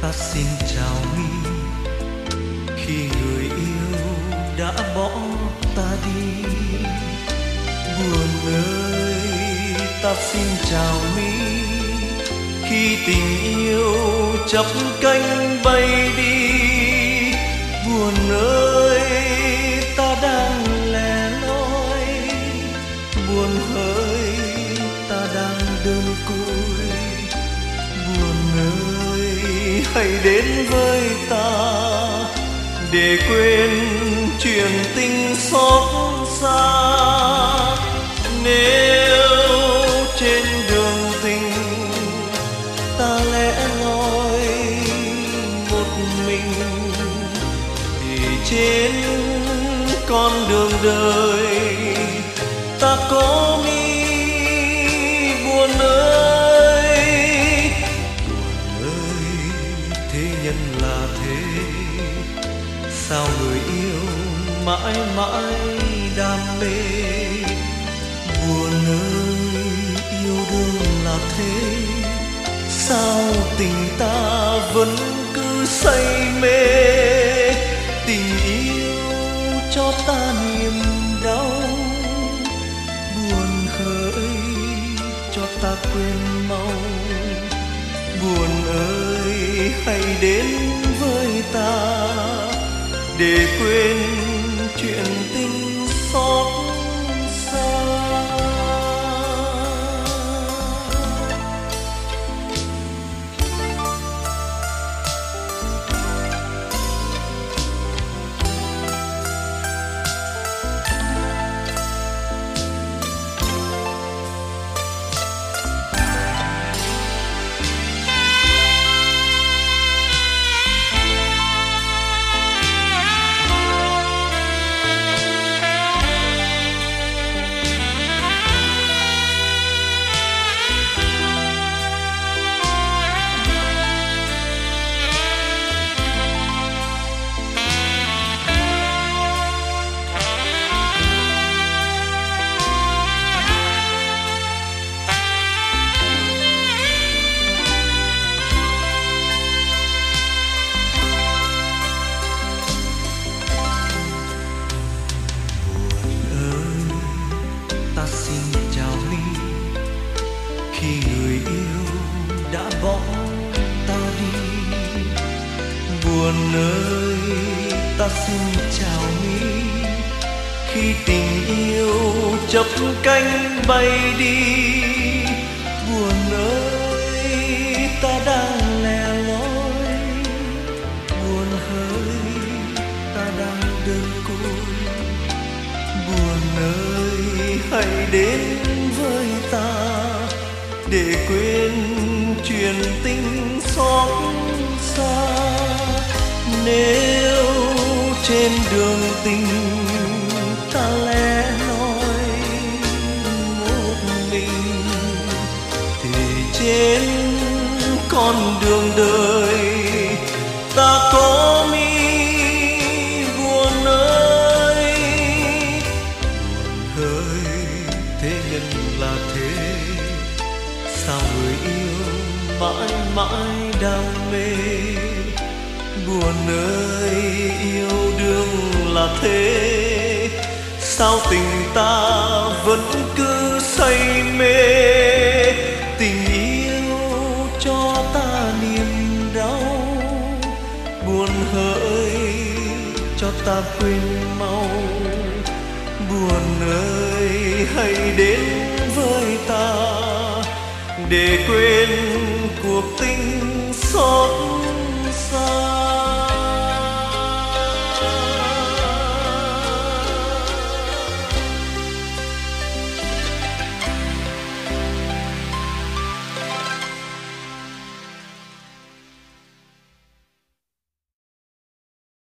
ta xin chào mi khi người yêu đã bỏ ta đi. Buồn ơi ta xin chào mi khi tình yêu chắp cánh bay đi. Buồn ơi ta đang lẻ loi, buồn ơi ta đang đơn côi. Buồn ơi hãy đến với ta để quên chuyện tình xót xa. Nếu trên đường tình ta lẻ loi một mình, thì trên con đường đời ta có mi. Buồn ơi, buồn ơi, thế nhân là thế, sao người yêu mãi mãi đam mê. Buồn ơi, yêu đương là thế, sao tình ta vẫn cứ say mê. Tình yêu cho ta niềm đau, buồn hỡi cho ta quên mau. Buồn ơi hãy đến với ta để quên chuyện tình xót xa. Khi người yêu đã bỏ ta đi. Buồn ơi ta xin chào mi khi tình yêu chắp cánh bay đi. Buồn ơi ta đang lẻ loi, buồn hỡi ta đang đơn côi. Buồn ơi hãy đến với ta để quên chuyện tình xót xa. Nếu trên đường tình ta lẻ loi một mình, thì trên con đường đời ta có mi. Buồn ơi, buồn ơi, thế nhân là thế, sao người yêu mãi mãi đam mê. Buồn ơi, yêu đương là thế, sao tình ta vẫn cứ say mê. Tình yêu cho ta niềm đau, buồn hỡi cho ta quên mau. Buồn ơi hãy đến với ta để quên cuộc tình xót xa.